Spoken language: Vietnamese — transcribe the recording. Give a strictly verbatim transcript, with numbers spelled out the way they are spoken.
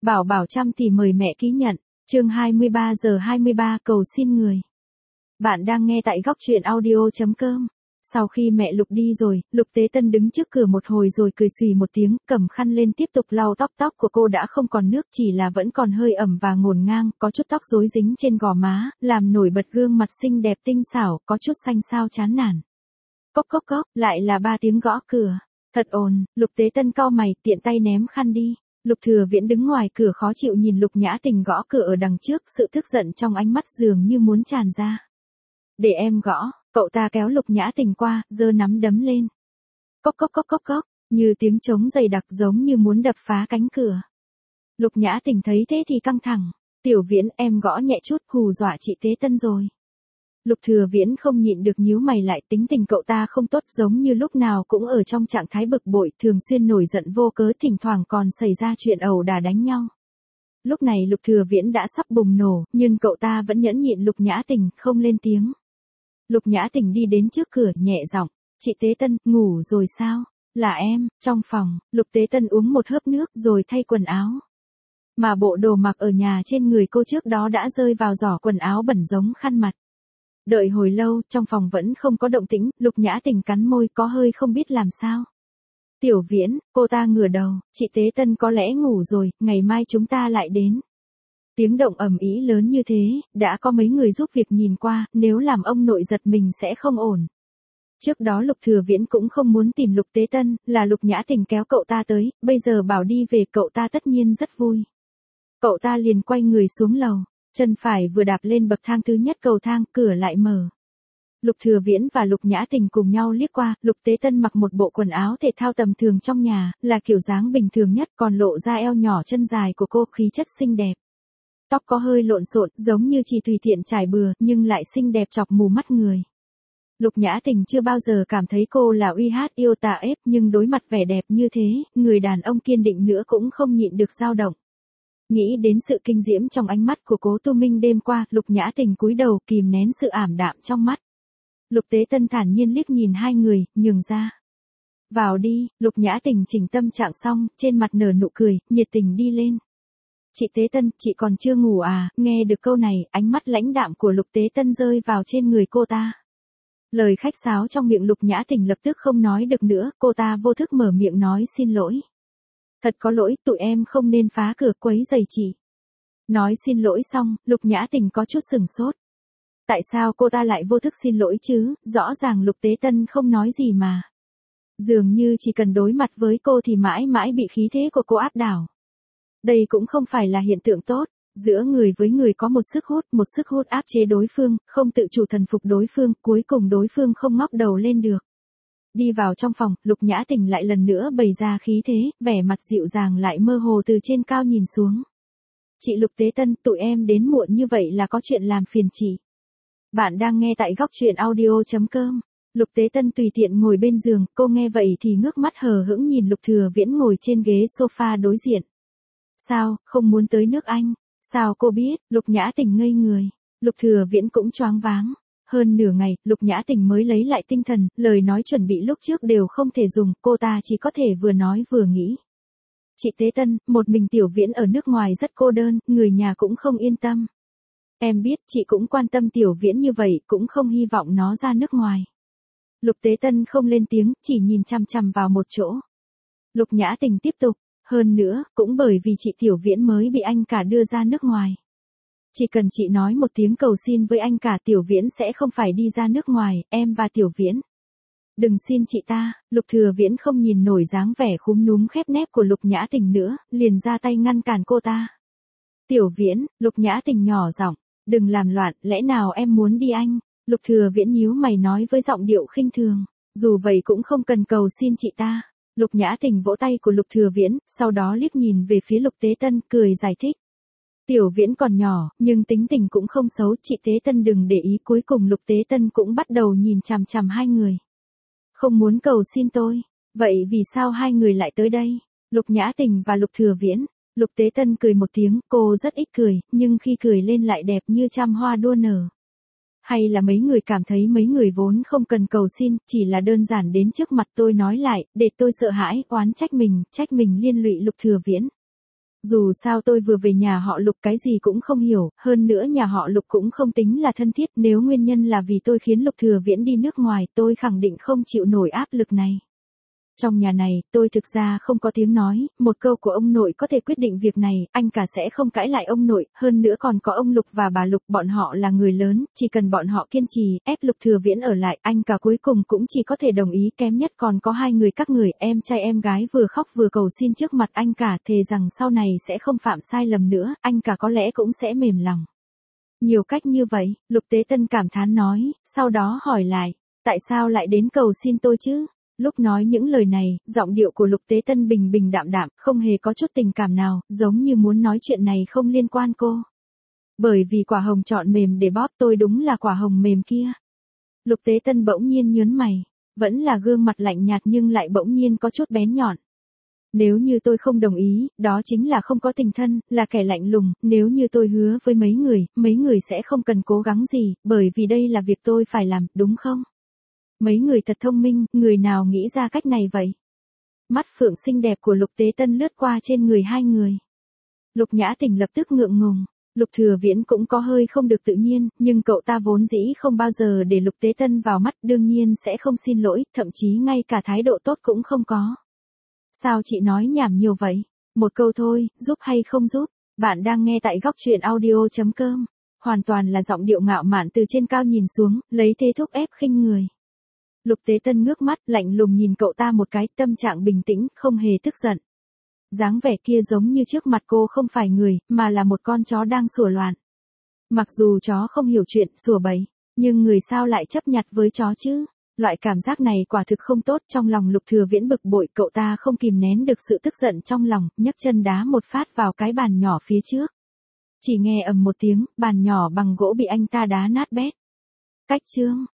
Bảo bảo trăm tỷ mời mẹ ký nhận, chương hai mươi ba giờ hai mươi ba cầu xin người. Bạn đang nghe tại góc truyện audio chấm com. Sau khi mẹ Lục đi rồi, Lục Tế Tân đứng trước cửa một hồi rồi cười xùy một tiếng, cầm khăn lên tiếp tục lau tóc. Tóc của cô đã không còn nước, chỉ là vẫn còn hơi ẩm và ngổn ngang, có chút tóc rối dính trên gò má, làm nổi bật gương mặt xinh đẹp tinh xảo, có chút xanh xao chán nản. Cốc cốc cốc, lại là ba tiếng gõ cửa. Thật ồn, Lục Tế Tân cau mày, tiện tay ném khăn đi. Lục Thừa Viễn đứng ngoài cửa khó chịu nhìn Lục Nhã Tình gõ cửa ở đằng trước, sự tức giận trong ánh mắt dường như muốn tràn ra. Để em gõ, cậu ta kéo Lục Nhã Tình qua, giơ nắm đấm lên. Cốc cốc cốc cốc cốc, như tiếng trống dày đặc giống như muốn đập phá cánh cửa. Lục Nhã Tình thấy thế thì căng thẳng. Tiểu Viễn, em gõ nhẹ chút, hù dọa chị Tế Tân rồi. Lục Thừa Viễn không nhịn được nhíu mày lại, tính tình cậu ta không tốt, giống như lúc nào cũng ở trong trạng thái bực bội, thường xuyên nổi giận vô cớ, thỉnh thoảng còn xảy ra chuyện ẩu đả đánh nhau. Lúc này Lục Thừa Viễn đã sắp bùng nổ, nhưng cậu ta vẫn nhẫn nhịn Lục Nhã Tình, không lên tiếng. Lục Nhã Tình đi đến trước cửa, nhẹ giọng, chị Tế Tân, ngủ rồi sao? Là em. Trong phòng, Lục Tế Tân uống một hớp nước rồi thay quần áo. Mà bộ đồ mặc ở nhà trên người cô trước đó đã rơi vào giỏ quần áo bẩn giống khăn mặt. Đợi hồi lâu, trong phòng vẫn không có động tĩnh, Lục Nhã Tình cắn môi, có hơi không biết làm sao. Tiểu Viễn, cô ta ngửa đầu, chị Tế Tân có lẽ ngủ rồi, ngày mai chúng ta lại đến. Tiếng động ầm ĩ lớn như thế, đã có mấy người giúp việc nhìn qua, nếu làm ông nội giật mình sẽ không ổn. Trước đó Lục Thừa Viễn cũng không muốn tìm Lục Tế Tân, là Lục Nhã Tình kéo cậu ta tới, bây giờ bảo đi về, cậu ta tất nhiên rất vui. Cậu ta liền quay người xuống lầu. Chân phải vừa đạp lên bậc thang thứ nhất cầu thang, cửa lại mở. Lục Thừa Viễn và Lục Nhã Tình cùng nhau liếc qua, Lục Tế Tân mặc một bộ quần áo thể thao tầm thường trong nhà, là kiểu dáng bình thường nhất, còn lộ ra eo nhỏ chân dài của cô, khí chất xinh đẹp. Tóc có hơi lộn xộn, giống như chỉ tùy tiện trải bừa, nhưng lại xinh đẹp chọc mù mắt người. Lục Nhã Tình chưa bao giờ cảm thấy cô là uy hát yêu tà ép, nhưng đối mặt vẻ đẹp như thế, người đàn ông kiên định nữa cũng không nhịn được dao động. Nghĩ đến sự kinh diễm trong ánh mắt của Cố Tu Minh đêm qua, Lục Nhã Tình cúi đầu kìm nén sự ảm đạm trong mắt. Lục Tế Tân thản nhiên liếc nhìn hai người, nhường ra. Vào đi. Lục Nhã Tình chỉnh tâm trạng xong, trên mặt nở nụ cười, nhiệt tình đi lên. Chị Tế Tân, chị còn chưa ngủ à? Nghe được câu này, ánh mắt lãnh đạm của Lục Tế Tân rơi vào trên người cô ta. Lời khách sáo trong miệng Lục Nhã Tình lập tức không nói được nữa, cô ta vô thức mở miệng nói xin lỗi. Thật có lỗi, tụi em không nên phá cửa quấy rầy chị. Nói xin lỗi xong, Lục Nhã Tình có chút sừng sốt. Tại sao cô ta lại vô thức xin lỗi chứ, rõ ràng Lục Tế Tân không nói gì mà. Dường như chỉ cần đối mặt với cô thì mãi mãi bị khí thế của cô áp đảo. Đây cũng không phải là hiện tượng tốt, giữa người với người có một sức hút, một sức hút áp chế đối phương, không tự chủ thần phục đối phương, cuối cùng đối phương không ngóc đầu lên được. Đi vào trong phòng, Lục Nhã Tình lại lần nữa bày ra khí thế, vẻ mặt dịu dàng lại mơ hồ từ trên cao nhìn xuống. Chị Lục Tế Tân, tụi em đến muộn như vậy là có chuyện làm phiền chị. Bạn đang nghe tại góc truyện audio chấm com. Lục Tế Tân tùy tiện ngồi bên giường, cô nghe vậy thì ngước mắt hờ hững nhìn Lục Thừa Viễn ngồi trên ghế sofa đối diện. Sao, không muốn tới nước Anh? Sao cô biết? Lục Nhã Tình ngây người. Lục Thừa Viễn cũng choáng váng. Hơn nửa ngày, Lục Nhã Tình mới lấy lại tinh thần, lời nói chuẩn bị lúc trước đều không thể dùng, cô ta chỉ có thể vừa nói vừa nghĩ. Chị Tế Tân, một mình Tiểu Viễn ở nước ngoài rất cô đơn, người nhà cũng không yên tâm. Em biết, chị cũng quan tâm Tiểu Viễn như vậy, cũng không hy vọng nó ra nước ngoài. Lục Tế Tân không lên tiếng, chỉ nhìn chằm chằm vào một chỗ. Lục Nhã Tình tiếp tục, hơn nữa, cũng bởi vì chị Tiểu Viễn mới bị anh cả đưa ra nước ngoài. Chỉ cần chị nói một tiếng cầu xin với anh cả, Tiểu Viễn sẽ không phải đi ra nước ngoài, em và Tiểu Viễn. Đừng xin chị ta. Lục Thừa Viễn không nhìn nổi dáng vẻ khúm núm khép nép của Lục Nhã Tình nữa, liền ra tay ngăn cản cô ta. Tiểu Viễn, Lục Nhã Tình nhỏ giọng, đừng làm loạn, lẽ nào em muốn đi Anh? Lục Thừa Viễn nhíu mày nói với giọng điệu khinh thường, dù vậy cũng không cần cầu xin chị ta. Lục Nhã Tình vỗ tay của Lục Thừa Viễn, sau đó liếc nhìn về phía Lục Tế Tân, cười giải thích. Tiểu Viễn còn nhỏ, nhưng tính tình cũng không xấu, chị Tế Tân đừng để ý. Cuối cùng Lục Tế Tân cũng bắt đầu nhìn chằm chằm hai người. Không muốn cầu xin tôi, vậy vì sao hai người lại tới đây? Lục Nhã Tình và Lục Thừa Viễn. Lục Tế Tân cười một tiếng, cô rất ít cười, nhưng khi cười lên lại đẹp như trăm hoa đua nở. Hay là mấy người cảm thấy mấy người vốn không cần cầu xin, chỉ là đơn giản đến trước mặt tôi nói lại, để tôi sợ hãi, oán trách mình, trách mình liên lụy Lục Thừa Viễn. Dù sao tôi vừa về nhà họ Lục cái gì cũng không hiểu, hơn nữa nhà họ Lục cũng không tính là thân thiết, nếu nguyên nhân là vì tôi khiến Lục Thừa Viễn đi nước ngoài, tôi khẳng định không chịu nổi áp lực này. Trong nhà này, tôi thực ra không có tiếng nói, một câu của ông nội có thể quyết định việc này, anh cả sẽ không cãi lại ông nội, hơn nữa còn có ông Lục và bà Lục, bọn họ là người lớn, chỉ cần bọn họ kiên trì, ép Lục Thừa Viễn ở lại, anh cả cuối cùng cũng chỉ có thể đồng ý, kém nhất còn có hai người các người, em trai em gái vừa khóc vừa cầu xin trước mặt anh cả, thề rằng sau này sẽ không phạm sai lầm nữa, anh cả có lẽ cũng sẽ mềm lòng. Nhiều cách như vậy, Lục Tế Tân cảm thán nói, sau đó hỏi lại, tại sao lại đến cầu xin tôi chứ? Lúc nói những lời này, giọng điệu của Lục Tế Tân bình bình đạm đạm, không hề có chút tình cảm nào, giống như muốn nói chuyện này không liên quan cô. Bởi vì quả hồng chọn mềm để bóp tôi đúng là quả hồng mềm kia. Lục Tế Tân bỗng nhiên nhớn mày, vẫn là gương mặt lạnh nhạt nhưng lại bỗng nhiên có chút bén nhọn. Nếu như tôi không đồng ý, đó chính là không có tình thân, là kẻ lạnh lùng, nếu như tôi hứa với mấy người, mấy người sẽ không cần cố gắng gì, bởi vì đây là việc tôi phải làm, đúng không? Mấy người thật thông minh, người nào nghĩ ra cách này vậy? Mắt phượng xinh đẹp của Lục Tế Tân lướt qua trên người hai người. Lục Nhã Tình lập tức ngượng ngùng, Lục Thừa Viễn cũng có hơi không được tự nhiên, nhưng cậu ta vốn dĩ không bao giờ để Lục Tế Tân vào mắt, đương nhiên sẽ không xin lỗi, thậm chí ngay cả thái độ tốt cũng không có. Sao chị nói nhảm nhiều vậy? Một câu thôi, giúp hay không giúp? Bạn đang nghe tại góc truyện audio chấm com. Hoàn toàn là giọng điệu ngạo mạn từ trên cao nhìn xuống, lấy thế thúc ép khinh người. Lục Tế Tân ngước mắt, lạnh lùng nhìn cậu ta một cái, tâm trạng bình tĩnh, không hề tức giận. Dáng vẻ kia giống như trước mặt cô không phải người, mà là một con chó đang sủa loạn. Mặc dù chó không hiểu chuyện, sủa bậy, nhưng người sao lại chấp nhặt với chó chứ? Loại cảm giác này quả thực không tốt, trong lòng Lục Thừa Viễn bực bội, cậu ta không kìm nén được sự tức giận trong lòng, nhấc chân đá một phát vào cái bàn nhỏ phía trước. Chỉ nghe ầm một tiếng, bàn nhỏ bằng gỗ bị anh ta đá nát bét. Cách chương